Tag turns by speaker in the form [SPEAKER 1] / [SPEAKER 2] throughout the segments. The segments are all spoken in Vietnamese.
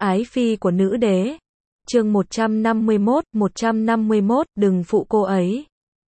[SPEAKER 1] Ái phi của nữ đế. Chương 151, đừng phụ cô ấy.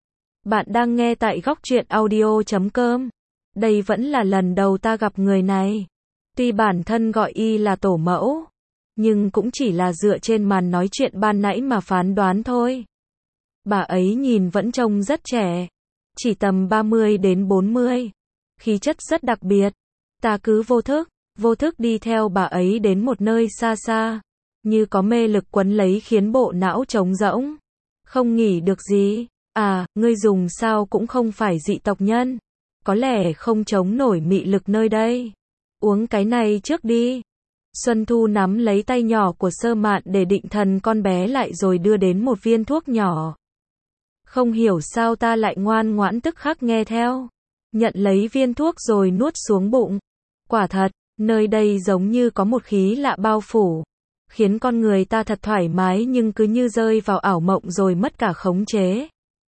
[SPEAKER 1] Bạn đang nghe tại góc truyện audio.com. Đây vẫn là lần đầu ta gặp người này. Tuy bản thân gọi y là tổ mẫu, nhưng cũng chỉ là dựa trên màn nói chuyện ban nãy mà phán đoán thôi. Bà ấy nhìn vẫn trông rất trẻ, chỉ tầm 30 đến 40. Khí chất rất đặc biệt. Ta cứ vô thức đi theo bà ấy đến một nơi xa xa, như có mê lực quấn lấy khiến bộ não trống rỗng. Không nghỉ được gì. À, ngươi dùng sao cũng không phải dị tộc nhân. Có lẽ không chống nổi mị lực nơi đây. Uống cái này trước đi. Xuân Thu nắm lấy tay nhỏ của Sơ Mạn để định thần con bé lại rồi đưa đến một viên thuốc nhỏ. Không hiểu sao ta lại ngoan ngoãn tức khắc nghe theo. Nhận lấy viên thuốc rồi nuốt xuống bụng. Quả thật, nơi đây giống như có một khí lạ bao phủ, khiến con người ta thật thoải mái nhưng cứ như rơi vào ảo mộng rồi mất cả khống chế.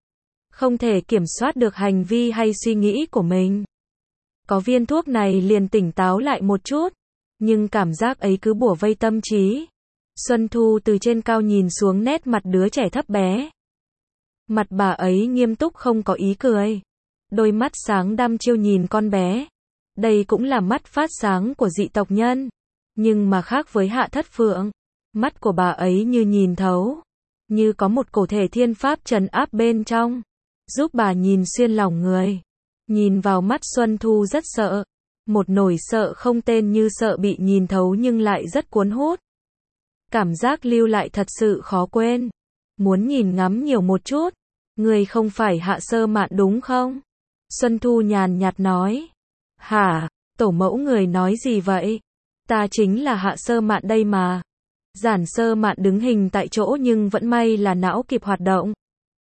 [SPEAKER 1] Không thể kiểm soát được hành vi hay suy nghĩ của mình. Có viên thuốc này liền tỉnh táo lại một chút, nhưng cảm giác ấy cứ bủa vây tâm trí. Xuân Thu từ trên cao nhìn xuống nét mặt đứa trẻ thấp bé. Mặt bà ấy nghiêm túc không có ý cười. Đôi mắt sáng đăm chiêu nhìn con bé. Đây cũng là mắt phát sáng của dị tộc nhân. Nhưng mà khác với Hạ Thất Phượng, mắt của bà ấy như nhìn thấu, như có một cổ thể thiên pháp trấn áp bên trong, giúp bà nhìn xuyên lòng người. Nhìn vào mắt Xuân Thu rất sợ. Một nỗi sợ không tên như sợ bị nhìn thấu nhưng lại rất cuốn hút. Cảm giác lưu lại thật sự khó quên. Muốn nhìn ngắm nhiều một chút. Người không phải Hạ Sơ Mạn đúng không? Xuân Thu nhàn nhạt nói. Hả? Tổ mẫu người nói gì vậy? Ta chính là Hạ Sơ Mạn đây mà. Giản Sơ Mạn đứng hình tại chỗ nhưng vẫn may là não kịp hoạt động.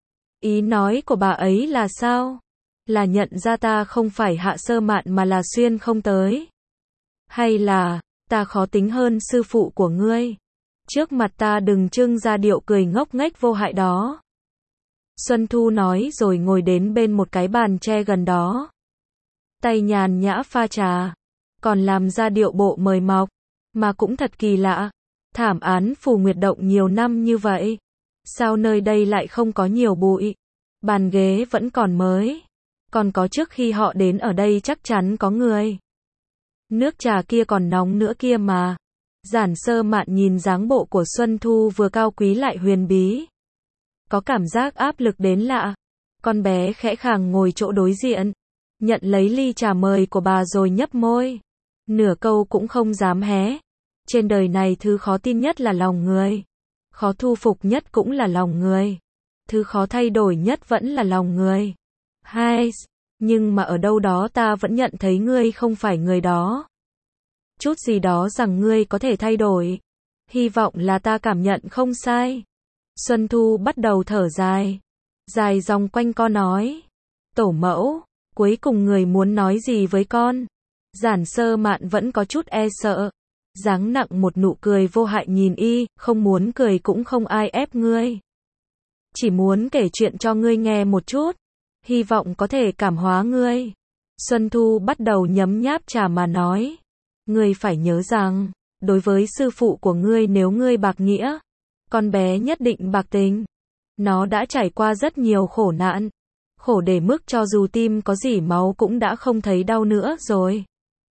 [SPEAKER 1] Ý nói của bà ấy là sao? Là nhận ra ta không phải Hạ Sơ Mạn mà là xuyên không tới? Hay là, ta khó tính hơn sư phụ của ngươi? Trước mặt ta đừng trưng ra điệu cười ngốc nghếch vô hại đó. Xuân Thu nói rồi ngồi đến bên một cái bàn tre gần đó. Tay nhàn nhã pha trà, còn làm ra điệu bộ mời mọc, mà cũng thật kỳ lạ. Thảm án Phù Nguyệt Động nhiều năm như vậy, sao nơi đây lại không có nhiều bụi? Bàn ghế vẫn còn mới, còn có trước khi họ đến ở đây chắc chắn có người. Nước trà kia còn nóng nữa kia mà. Giản Sơ Mạn nhìn dáng bộ của Xuân Thu vừa cao quý lại huyền bí. Có cảm giác áp lực đến lạ. Con bé khẽ khàng ngồi chỗ đối diện, nhận lấy ly trà mời của bà rồi nhấp môi. Nửa câu cũng không dám hé. Trên đời này thứ khó tin nhất là lòng người. Khó thu phục nhất cũng là lòng người. Thứ khó thay đổi nhất vẫn là lòng người. Hai, nhưng mà ở đâu đó ta vẫn nhận thấy ngươi không phải người đó. Chút gì đó rằng ngươi có thể thay đổi. Hy vọng là ta cảm nhận không sai. Xuân Thu bắt đầu thở dài. Dài dòng quanh co nói. Tổ mẫu, cuối cùng người muốn nói gì với con? Giản Sơ Mạn vẫn có chút e sợ. Dáng nặng một nụ cười vô hại nhìn y, không muốn cười cũng không ai ép ngươi. Chỉ muốn kể chuyện cho ngươi nghe một chút. Hy vọng có thể cảm hóa ngươi. Xuân Thu bắt đầu nhấm nháp trà mà nói. Ngươi phải nhớ rằng, đối với sư phụ của ngươi nếu ngươi bạc nghĩa, con bé nhất định bạc tình. Nó đã trải qua rất nhiều khổ nạn. Khổ để mức cho dù tim có dỉ máu cũng đã không thấy đau nữa rồi.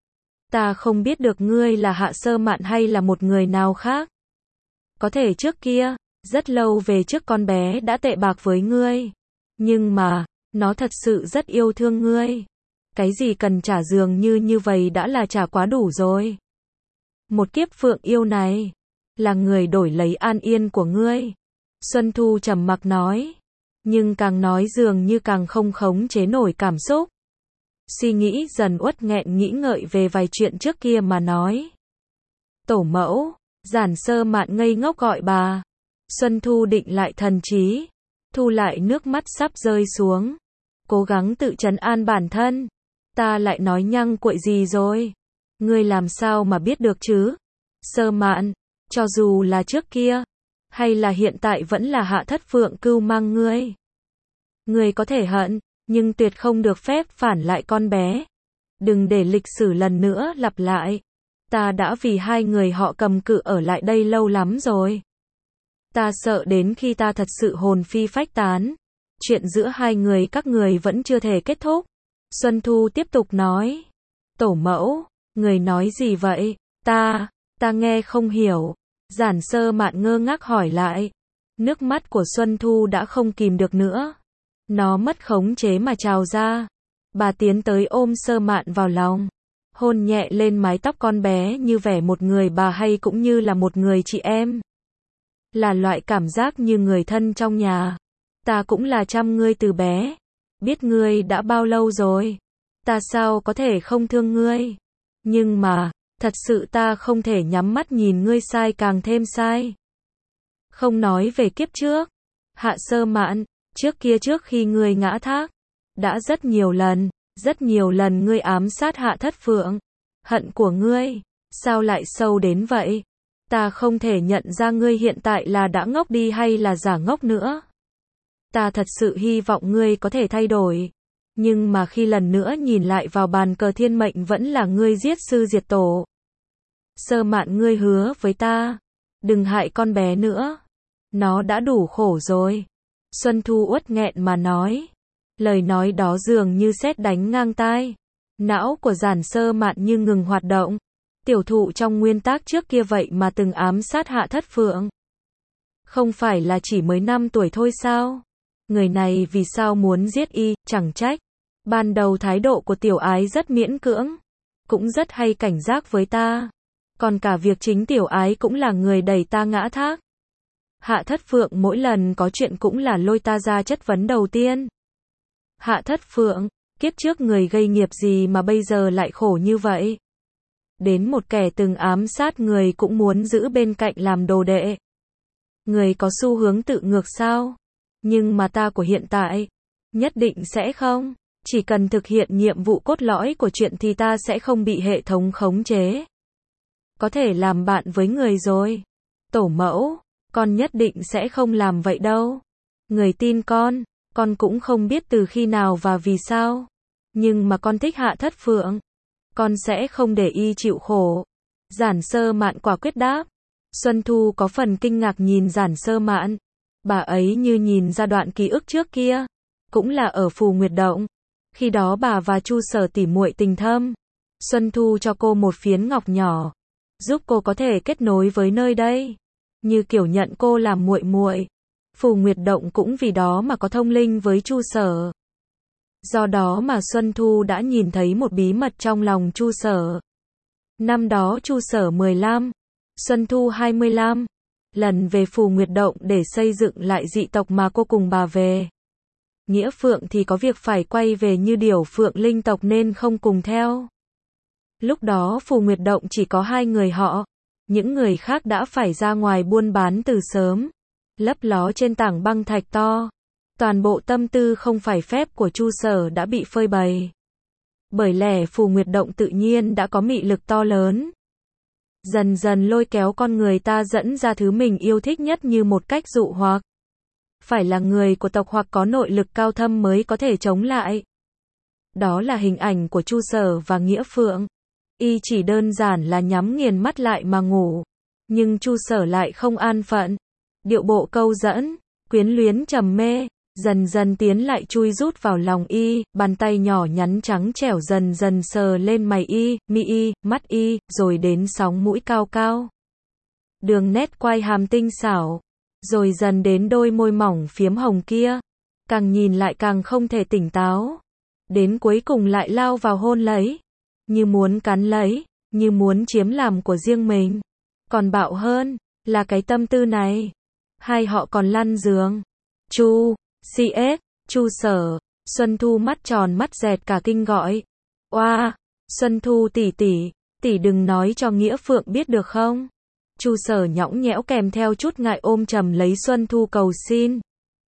[SPEAKER 1] Ta không biết được ngươi là Hạ Sơ Mạn hay là một người nào khác. Có thể trước kia, rất lâu về trước con bé đã tệ bạc với ngươi. Nhưng mà, nó thật sự rất yêu thương ngươi. Cái gì cần trả dường như vậy đã là trả quá đủ rồi. Một kiếp phượng yêu này, là người đổi lấy an yên của ngươi. Xuân Thu trầm mặc nói. Nhưng càng nói dường như càng không khống chế nổi cảm xúc. Suy nghĩ dần uất nghẹn nghĩ ngợi về vài chuyện trước kia mà nói. Tổ mẫu, Giản Sơ Mạn ngây ngốc gọi bà. Xuân Thu định lại thần trí, thu lại nước mắt sắp rơi xuống. Cố gắng tự trấn an bản thân. Ta lại nói nhăng cuội gì rồi? Ngươi làm sao mà biết được chứ? Sơ Mạn, cho dù là trước kia, hay là hiện tại vẫn là Hạ Thất Phượng cưu mang ngươi. Ngươi có thể hận, nhưng tuyệt không được phép phản lại con bé. Đừng để lịch sử lần nữa lặp lại. Ta đã vì hai người họ cầm cự ở lại đây lâu lắm rồi. Ta sợ đến khi ta thật sự hồn phi phách tán. Chuyện giữa hai người các người vẫn chưa thể kết thúc. Xuân Thu tiếp tục nói. Tổ mẫu, người nói gì vậy? Ta nghe không hiểu. Giản Sơ Mạn ngơ ngác hỏi lại. Nước mắt của Xuân Thu đã không kìm được nữa. Nó mất khống chế mà trào ra. Bà tiến tới ôm Sơ Mạn vào lòng. Hôn nhẹ lên mái tóc con bé như vẻ một người bà hay cũng như là một người chị em. Là loại cảm giác như người thân trong nhà. Ta cũng là chăm ngươi từ bé. Biết ngươi đã bao lâu rồi. Ta sao có thể không thương ngươi. Nhưng mà, thật sự ta không thể nhắm mắt nhìn ngươi sai càng thêm sai. Không nói về kiếp trước. Hạ Sơ Mạn, trước kia trước khi ngươi ngã thác. Đã rất nhiều lần ngươi ám sát Hạ Thất Phượng. Hận của ngươi, sao lại sâu đến vậy? Ta không thể nhận ra ngươi hiện tại là đã ngốc đi hay là giả ngốc nữa. Ta thật sự hy vọng ngươi có thể thay đổi. Nhưng mà khi lần nữa nhìn lại vào bàn cờ thiên mệnh vẫn là ngươi giết sư diệt tổ. Sơ Mạn, ngươi hứa với ta. Đừng hại con bé nữa. Nó đã đủ khổ rồi. Xuân Thu uất nghẹn mà nói. Lời nói đó dường như sét đánh ngang tai. Não của Giản Sơ Mạn như ngừng hoạt động. Tiểu thụ trong nguyên tác trước kia vậy mà từng ám sát Hạ Thất Phượng. Không phải là chỉ mới 5 tuổi thôi sao? Người này vì sao muốn giết y, chẳng trách. Ban đầu thái độ của tiểu ái rất miễn cưỡng. Cũng rất hay cảnh giác với ta. Còn cả việc chính tiểu ái cũng là người đẩy ta ngã thác. Hạ Thất Phượng mỗi lần có chuyện cũng là lôi ta ra chất vấn đầu tiên. Hạ Thất Phượng, kiếp trước người gây nghiệp gì mà bây giờ lại khổ như vậy? Đến một kẻ từng ám sát người cũng muốn giữ bên cạnh làm đồ đệ. Người có xu hướng tự ngược sao? Nhưng mà ta của hiện tại, nhất định sẽ không. Chỉ cần thực hiện nhiệm vụ cốt lõi của chuyện thì ta sẽ không bị hệ thống khống chế. Có thể làm bạn với người rồi. Tổ mẫu, con nhất định sẽ không làm vậy đâu. Người tin con cũng không biết từ khi nào và vì sao. Nhưng mà con thích Hạ Thất Phượng. Con sẽ không để y chịu khổ. Giản Sơ Mạn quả quyết đáp. Xuân Thu có phần kinh ngạc nhìn Giản Sơ Mạn. Bà ấy như nhìn ra đoạn ký ức trước kia. Cũng là ở Phù Nguyệt Động. Khi đó bà và Chu Sở tỉ muội tình thâm. Xuân Thu cho cô một phiến ngọc nhỏ. Giúp cô có thể kết nối với nơi đây. Như kiểu nhận cô làm muội muội. Phù Nguyệt Động cũng vì đó mà có thông linh với Chu Sở. Do đó mà Xuân Thu đã nhìn thấy một bí mật trong lòng Chu Sở. Năm đó Chu Sở 15, Xuân Thu 25, lần về Phù Nguyệt Động để xây dựng lại dị tộc mà cô cùng bà về. Nghĩa Phượng thì có việc phải quay về như Điểu Phượng linh tộc nên không cùng theo. Lúc đó Phù Nguyệt Động chỉ có 2 người họ, những người khác đã phải ra ngoài buôn bán từ sớm, lấp ló trên tảng băng thạch to. Toàn bộ tâm tư không phải phép của Chu Sở đã bị phơi bày. Bởi lẽ Phù Nguyệt Động tự nhiên đã có mị lực to lớn. Dần dần lôi kéo con người ta dẫn ra thứ mình yêu thích nhất như một cách dụ hoặc. Phải là người của tộc hoặc có nội lực cao thâm mới có thể chống lại. Đó là hình ảnh của Chu Sở và Nghĩa Phượng. Y chỉ đơn giản là nhắm nghiền mắt lại mà ngủ. Nhưng Chu Sở lại không an phận. Điệu bộ câu dẫn, quyến luyến trầm mê. Dần dần tiến lại chui rút vào lòng y, bàn tay nhỏ nhắn trắng trẻo dần dần sờ lên mày y, mi y, mắt y, rồi đến sóng mũi cao cao. Đường nét quai hàm tinh xảo, rồi dần đến đôi môi mỏng phiếm hồng kia. Càng nhìn lại càng không thể tỉnh táo. Đến cuối cùng lại lao vào hôn lấy. Như muốn cắn lấy, như muốn chiếm làm của riêng mình. Còn bạo hơn, là cái tâm tư này. Hai họ còn lăn giường. CS, Chu Sở, Xuân Thu mắt tròn mắt dẹt cả kinh gọi. Oa, Xuân Thu tỷ đừng nói cho Nghĩa Phượng biết được không? Chu Sở nhõng nhẽo kèm theo chút ngại ôm chầm lấy Xuân Thu cầu xin.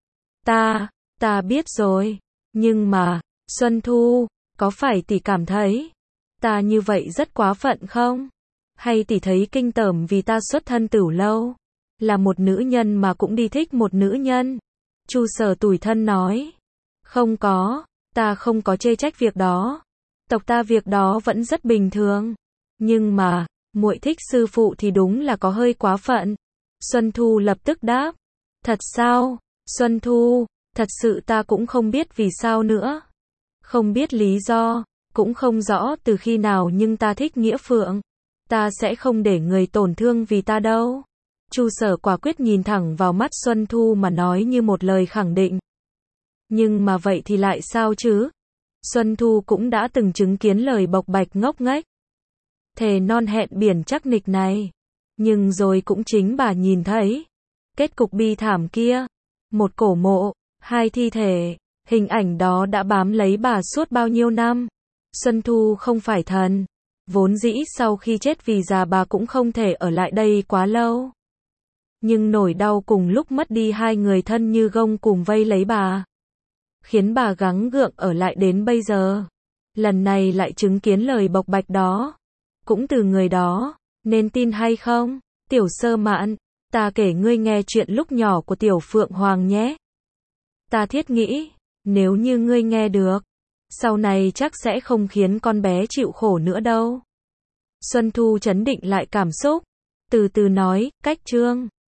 [SPEAKER 1] Ta biết rồi, nhưng mà, Xuân Thu, có phải tỷ cảm thấy ta như vậy rất quá phận không? Hay tỷ thấy kinh tởm vì ta xuất thân Tửu Lâu, là một nữ nhân mà cũng đi thích một nữ nhân? Chu Sở tủi thân nói. Không có, ta không có chê trách việc đó. Tộc ta việc đó vẫn rất bình thường. Nhưng mà, Muội thích sư phụ thì đúng là có hơi quá phận. Xuân Thu lập tức đáp. Thật sao? Xuân Thu, thật sự ta cũng không biết vì sao nữa. Không biết lý do, cũng không rõ từ khi nào nhưng ta thích Nghĩa Phượng. Ta sẽ không để người tổn thương vì ta đâu. Chu Sở quả quyết nhìn thẳng vào mắt Xuân Thu mà nói như một lời khẳng định. Nhưng mà vậy thì lại sao chứ? Xuân Thu cũng đã từng chứng kiến lời bộc bạch ngốc nghếch. Thề non hẹn biển chắc nịch này. Nhưng rồi cũng chính bà nhìn thấy. Kết cục bi thảm kia. Một cổ mộ, hai thi thể. Hình ảnh đó đã bám lấy bà suốt bao nhiêu năm. Xuân Thu không phải thần. Vốn dĩ sau khi chết vì già bà cũng không thể ở lại đây quá lâu. Nhưng nỗi đau cùng lúc mất đi hai người thân như gông cùng vây lấy bà. Khiến bà gắng gượng ở lại đến bây giờ. Lần này lại chứng kiến lời bộc bạch đó. Cũng từ người đó. Nên tin hay không? Tiểu Sơ Mạn, ta kể ngươi nghe chuyện lúc nhỏ của Tiểu Phượng Hoàng nhé. Ta thiết nghĩ, nếu như ngươi nghe được, sau này chắc sẽ không khiến con bé chịu khổ nữa đâu. Xuân Thu trấn định lại cảm xúc, từ từ nói, cách chương.